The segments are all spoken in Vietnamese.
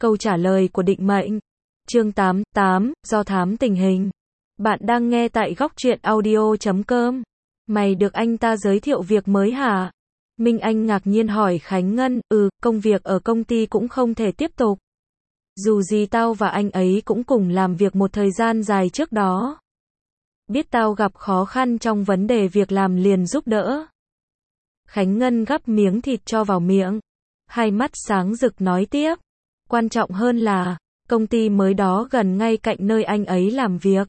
Câu trả lời của định mệnh. Chương 88, do thám tình hình. Bạn đang nghe tại góc truyện audio.com. Mày được anh ta giới thiệu việc mới hả? Minh Anh ngạc nhiên hỏi Khánh Ngân, công việc ở công ty cũng không thể tiếp tục. Dù gì tao và anh ấy cũng cùng làm việc một thời gian dài trước đó. Biết tao gặp khó khăn trong vấn đề việc làm liền giúp đỡ. Khánh Ngân gắp miếng thịt cho vào miệng. Hai mắt sáng rực nói tiếp. Quan trọng hơn là, công ty mới đó gần ngay cạnh nơi anh ấy làm việc.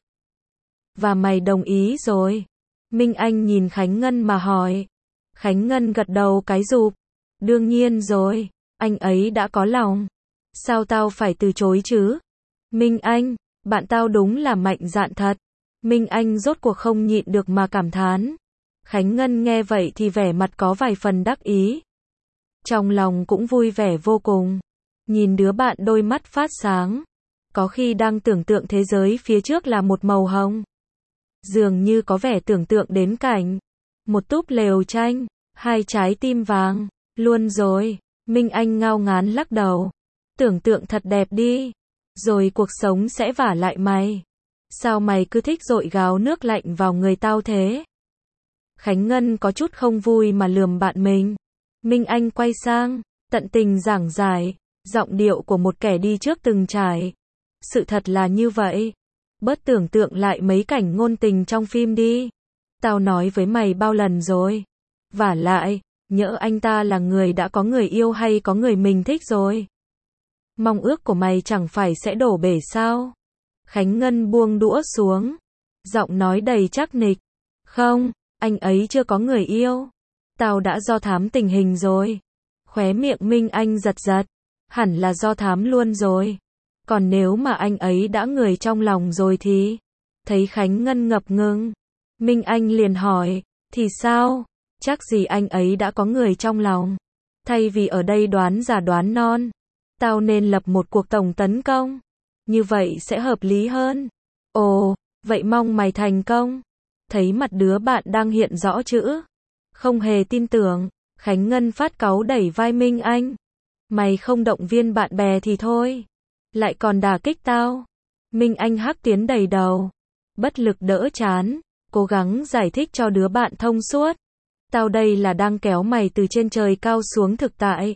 Và mày đồng ý rồi. Minh Anh nhìn Khánh Ngân mà hỏi. Khánh Ngân gật đầu cái rụp. Đương nhiên rồi, anh ấy đã có lòng. Sao tao phải từ chối chứ? Minh Anh, bạn tao đúng là mạnh dạn thật. Minh Anh rốt cuộc không nhịn được mà cảm thán. Khánh Ngân nghe vậy thì vẻ mặt có vài phần đắc ý. Trong lòng cũng vui vẻ vô cùng. Nhìn đứa bạn đôi mắt phát sáng. Có khi đang tưởng tượng thế giới phía trước là một màu hồng. Dường như có vẻ tưởng tượng đến cảnh. Một túp lều tranh, hai trái tim vàng. Luôn rồi, Minh Anh ngao ngán lắc đầu. Tưởng tượng thật đẹp đi. Rồi cuộc sống sẽ vả lại mày. Sao mày cứ thích dội gáo nước lạnh vào người tao thế? Khánh Ngân có chút không vui mà lườm bạn mình. Minh Anh quay sang, tận tình giảng giải, giọng điệu của một kẻ đi trước từng trải. Sự thật là như vậy. Bớt tưởng tượng lại mấy cảnh ngôn tình trong phim đi. Tao nói với mày bao lần rồi. Vả lại, nhỡ anh ta là người đã có người yêu hay có người mình thích rồi. Mong ước của mày chẳng phải sẽ đổ bể sao? Khánh Ngân buông đũa xuống. Giọng nói đầy chắc nịch. Không, anh ấy chưa có người yêu. Tao đã do thám tình hình rồi. Khóe miệng Minh Anh giật giật. Hẳn là do thám luôn rồi. Còn nếu mà anh ấy đã người trong lòng rồi thì... Thấy Khánh Ngân ngập ngừng. Minh Anh liền hỏi. Thì sao? Chắc gì anh ấy đã có người trong lòng. Thay vì ở đây đoán già đoán non. Tao nên lập một cuộc tổng tấn công. Như vậy sẽ hợp lý hơn. Ồ, vậy mong mày thành công. Thấy mặt đứa bạn đang hiện rõ chữ. Không hề tin tưởng. Khánh Ngân phát cáu đẩy vai Minh Anh. Mày không động viên bạn bè thì thôi. Lại còn đả kích tao. Minh Anh hắc tiến đầy đầu. Bất lực đỡ chán. Cố gắng giải thích cho đứa bạn thông suốt. Tao đây là đang kéo mày từ trên trời cao xuống thực tại.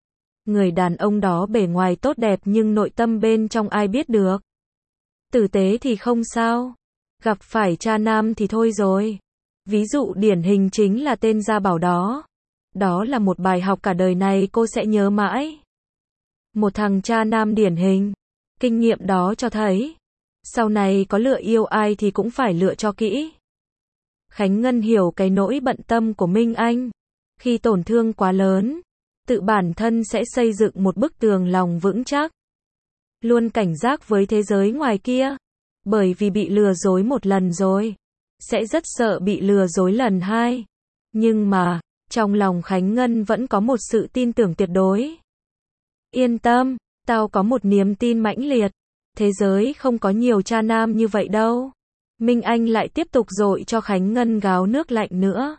Người đàn ông đó bề ngoài tốt đẹp nhưng nội tâm bên trong ai biết được. Tử tế thì không sao. Gặp phải cha nam thì thôi rồi. Ví dụ điển hình chính là tên Gia Bảo đó. Đó là một bài học cả đời này cô sẽ nhớ mãi. Một thằng cha nam điển hình. Kinh nghiệm đó cho thấy. Sau này có lựa yêu ai thì cũng phải lựa cho kỹ. Khánh Ngân hiểu cái nỗi bận tâm của Minh Anh. Khi tổn thương quá lớn, tự bản thân sẽ xây dựng một bức tường lòng vững chắc. Luôn cảnh giác với thế giới ngoài kia. Bởi vì bị lừa dối một lần rồi. Sẽ rất sợ bị lừa dối lần hai. Nhưng mà, trong lòng Khánh Ngân vẫn có một sự tin tưởng tuyệt đối. Yên tâm, tao có một niềm tin mãnh liệt. Thế giới không có nhiều cha nam như vậy đâu. Minh Anh lại tiếp tục dội cho Khánh Ngân gáo nước lạnh nữa.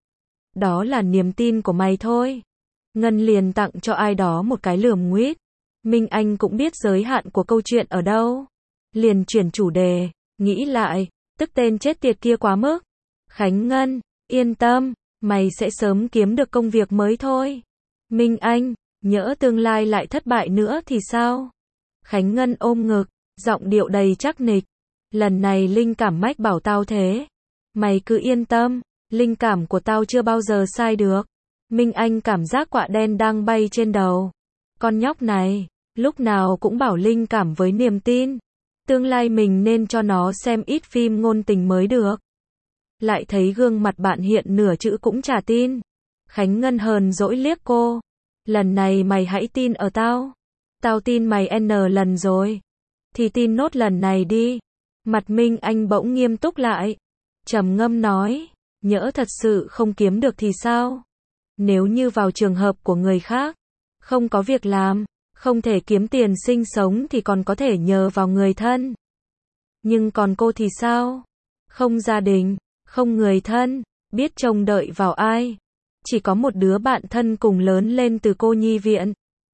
Đó là niềm tin của mày thôi. Ngân liền tặng cho ai đó một cái lườm nguýt. Minh Anh cũng biết giới hạn của câu chuyện ở đâu. Liền chuyển chủ đề, nghĩ lại, tức tên chết tiệt kia quá mức. Khánh Ngân, yên tâm, mày sẽ sớm kiếm được công việc mới thôi. Minh Anh, nhỡ tương lai lại thất bại nữa thì sao? Khánh Ngân ôm ngực, giọng điệu đầy chắc nịch. Lần này linh cảm mách bảo tao thế. Mày cứ yên tâm, linh cảm của tao chưa bao giờ sai được. Minh Anh cảm giác quạ đen đang bay trên đầu. Con nhóc này, lúc nào cũng bảo linh cảm với niềm tin. Tương lai mình nên cho nó xem ít phim ngôn tình mới được. Lại thấy gương mặt bạn hiện nửa chữ cũng chả tin. Khánh Ngân hờn dỗi liếc cô. Lần này mày hãy tin ở tao. Tao tin mày N lần rồi. Thì tin nốt lần này đi. Mặt Minh Anh bỗng nghiêm túc lại. Trầm ngâm nói. Nhỡ thật sự không kiếm được thì sao? Nếu như vào trường hợp của người khác. Không có việc làm. Không thể kiếm tiền sinh sống thì còn có thể nhờ vào người thân. Nhưng còn cô thì sao? Không gia đình, không người thân, biết trông đợi vào ai. Chỉ có một đứa bạn thân cùng lớn lên từ cô nhi viện.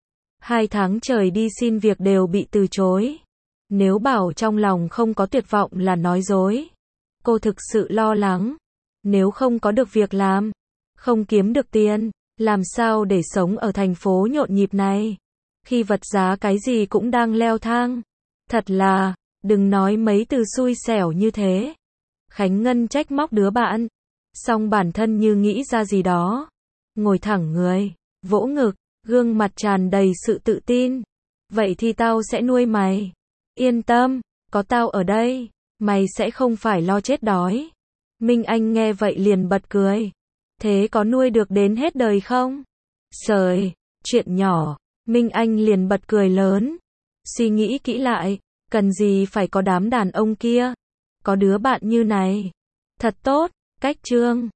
2 tháng trời đi xin việc đều bị từ chối. Nếu bảo trong lòng không có tuyệt vọng là nói dối. Cô thực sự lo lắng. Nếu không có được việc làm, không kiếm được tiền, làm sao để sống ở thành phố nhộn nhịp này? Khi vật giá cái gì cũng đang leo thang. Thật là, đừng nói mấy từ xui xẻo như thế. Khánh Ngân trách móc đứa bạn. Xong bản thân như nghĩ ra gì đó. Ngồi thẳng người, vỗ ngực, gương mặt tràn đầy sự tự tin. Vậy thì tao sẽ nuôi mày. Yên tâm, có tao ở đây, mày sẽ không phải lo chết đói. Minh Anh nghe vậy liền bật cười. Thế có nuôi được đến hết đời không? Sời, chuyện nhỏ. Minh Anh liền bật cười lớn. Suy nghĩ kỹ lại, cần gì phải có đám đàn ông kia. Có đứa bạn như này. Thật tốt, cách Trương.